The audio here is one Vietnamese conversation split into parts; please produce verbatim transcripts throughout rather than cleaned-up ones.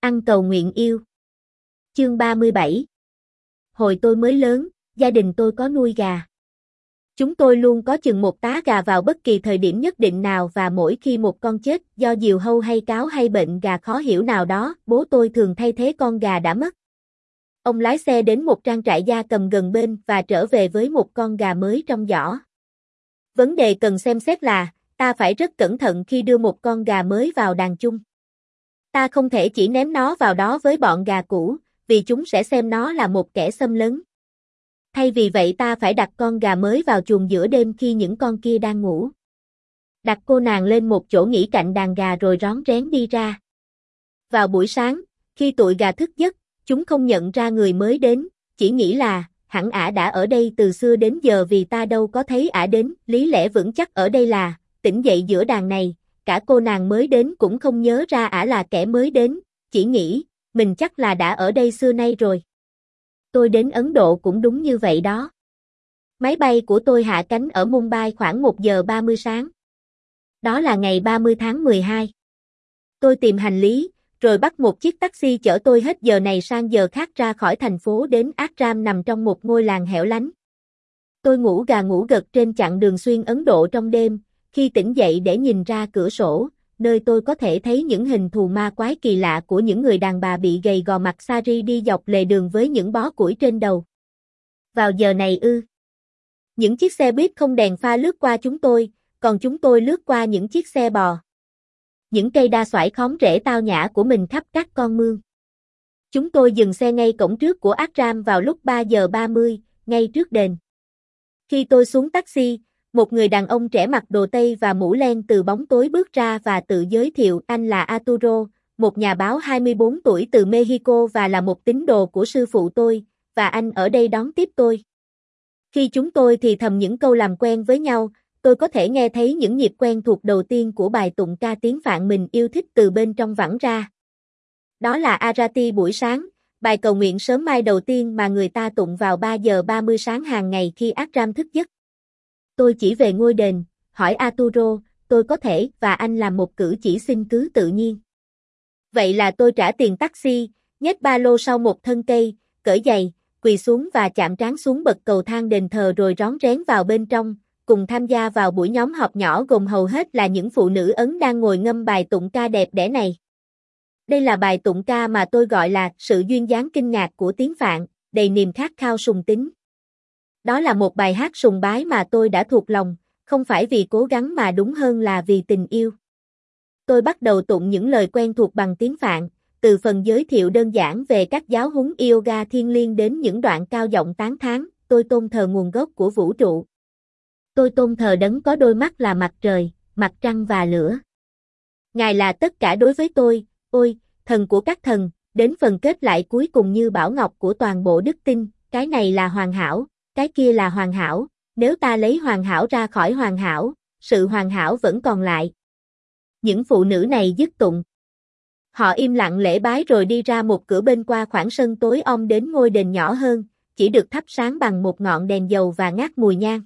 Ăn cầu nguyện yêu. Chương ba mươi bảy. Hồi tôi mới lớn, gia đình tôi có nuôi gà. Chúng tôi luôn có chừng một tá gà vào bất kỳ thời điểm nhất định nào và mỗi khi một con chết do diều hâu hay cáo hay bệnh gà khó hiểu nào đó, bố tôi thường thay thế con gà đã mất. Ông lái xe đến một trang trại gia cầm gần bên và trở về với một con gà mới trong giỏ. Vấn đề cần xem xét là, ta phải rất cẩn thận khi đưa một con gà mới vào đàn chung. Ta không thể chỉ ném nó vào đó với bọn gà cũ, vì chúng sẽ xem nó là một kẻ xâm lấn. Thay vì vậy ta phải đặt con gà mới vào chuồng giữa đêm khi những con kia đang ngủ. Đặt cô nàng lên một chỗ nghỉ cạnh đàn gà rồi rón rén đi ra. Vào buổi sáng, khi tụi gà thức giấc, chúng không nhận ra người mới đến, chỉ nghĩ là, hẳn ả đã ở đây từ xưa đến giờ vì ta đâu có thấy ả đến. Lý lẽ vững chắc ở đây là, tỉnh dậy giữa đàn này, cả cô nàng mới đến cũng không nhớ ra ả là kẻ mới đến, chỉ nghĩ, mình chắc là đã ở đây xưa nay rồi. Tôi đến Ấn Độ cũng đúng như vậy đó. Máy bay của tôi hạ cánh ở Mumbai khoảng một giờ ba mươi sáng. Đó là ngày ba mươi tháng mười hai. Tôi tìm hành lý, rồi bắt một chiếc taxi chở tôi hết giờ này sang giờ khác ra khỏi thành phố đến Agram nằm trong một ngôi làng hẻo lánh. Tôi ngủ gà ngủ gật trên chặng đường xuyên Ấn Độ trong đêm, khi tỉnh dậy để nhìn ra cửa sổ, nơi tôi có thể thấy những hình thù ma quái kỳ lạ của những người đàn bà bị gầy gò mặc sari đi dọc lề đường với những bó củi trên đầu. Vào giờ này ư? Những chiếc xe buýt không đèn pha lướt qua chúng tôi, còn chúng tôi lướt qua những chiếc xe bò. Những cây đa xoải khóm rễ tao nhã của mình khắp các con mương. Chúng tôi dừng xe ngay cổng trước của Agram vào lúc ba giờ ba mươi, ngay trước đền. Khi tôi xuống taxi, một người đàn ông trẻ mặc đồ Tây và mũ len từ bóng tối bước ra và tự giới thiệu anh là Arturo, một nhà báo hai mươi bốn tuổi từ Mexico và là một tín đồ của sư phụ tôi, và anh ở đây đón tiếp tôi. Khi chúng tôi thì thầm những câu làm quen với nhau, tôi có thể nghe thấy những nhịp quen thuộc đầu tiên của bài tụng ca tiếng Phạn mình yêu thích từ bên trong vẳng ra. Đó là Arati buổi sáng, bài cầu nguyện sớm mai đầu tiên mà người ta tụng vào ba giờ ba mươi sáng hàng ngày khi Agram thức giấc. Tôi chỉ về ngôi đền, hỏi Arturo, tôi có thể và anh làm một cử chỉ xin cứ tự nhiên. Vậy là tôi trả tiền taxi, nhét ba lô sau một thân cây, cởi giày, quỳ xuống và chạm trán xuống bậc cầu thang đền thờ rồi rón rén vào bên trong, cùng tham gia vào buổi nhóm họp nhỏ gồm hầu hết là những phụ nữ Ấn đang ngồi ngâm bài tụng ca đẹp đẽ này. Đây là bài tụng ca mà tôi gọi là sự duyên dáng kinh ngạc của tiếng Phạn, đầy niềm khát khao sùng tín. Đó là một bài hát sùng bái mà tôi đã thuộc lòng, không phải vì cố gắng mà đúng hơn là vì tình yêu. Tôi bắt đầu tụng những lời quen thuộc bằng tiếng Phạn, từ phần giới thiệu đơn giản về các giáo huấn yoga thiêng liêng đến những đoạn cao giọng tán thán, tôi tôn thờ nguồn gốc của vũ trụ. Tôi tôn thờ đấng có đôi mắt là mặt trời, mặt trăng và lửa. Ngài là tất cả đối với tôi, ôi, thần của các thần, đến phần kết lại cuối cùng như bảo ngọc của toàn bộ đức tin, cái này là hoàn hảo, cái kia là hoàn hảo, nếu ta lấy hoàn hảo ra khỏi hoàn hảo, sự hoàn hảo vẫn còn lại. Những phụ nữ này dứt tụng. Họ im lặng lễ bái rồi đi ra một cửa bên qua khoảng sân tối om đến ngôi đền nhỏ hơn, chỉ được thắp sáng bằng một ngọn đèn dầu và ngát mùi nhang.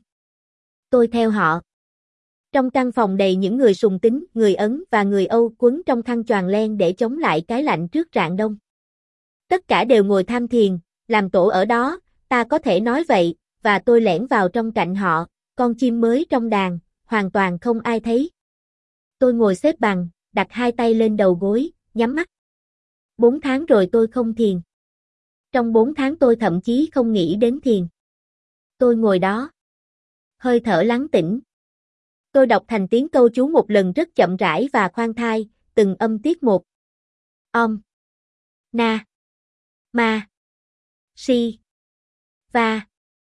Tôi theo họ. Trong căn phòng đầy những người sùng tín, người Ấn và người Âu quấn trong khăn choàng len để chống lại cái lạnh trước rạng đông. Tất cả đều ngồi tham thiền, làm tổ ở đó, ta có thể nói vậy, và tôi lẻn vào trong cạnh họ, con chim mới trong đàn, hoàn toàn không ai thấy. Tôi ngồi xếp bằng, đặt hai tay lên đầu gối, nhắm mắt. Bốn tháng rồi tôi không thiền. Trong bốn tháng tôi thậm chí không nghĩ đến thiền. Tôi ngồi đó. Hơi thở lắng tĩnh. Tôi đọc thành tiếng câu chú một lần rất chậm rãi và khoan thai, từng âm tiết một. Om. Na. Ma. Si. Va.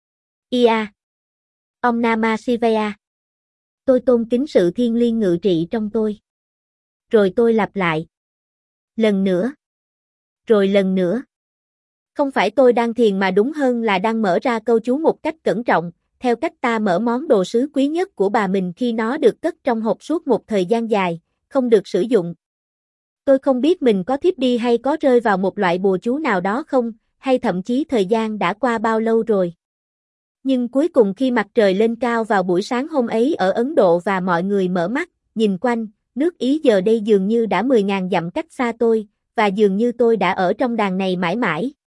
Ia. Om Namah Shivaya. Tôi tôn kính sự thiêng liêng ngự trị trong tôi. Rồi tôi lặp lại. Lần nữa. Rồi lần nữa. Không phải tôi đang thiền mà đúng hơn là đang mở ra câu chú một cách cẩn trọng, theo cách ta mở món đồ sứ quý nhất của bà mình khi nó được cất trong hộp suốt một thời gian dài, không được sử dụng. Tôi không biết mình có thiếp đi hay có rơi vào một loại bùa chú nào đó không, hay thậm chí thời gian đã qua bao lâu rồi. Nhưng cuối cùng khi mặt trời lên cao vào buổi sáng hôm ấy ở Ấn Độ và mọi người mở mắt, nhìn quanh, nước Ý giờ đây dường như đã mười ngàn dặm cách xa tôi, và dường như tôi đã ở trong đàn này mãi mãi.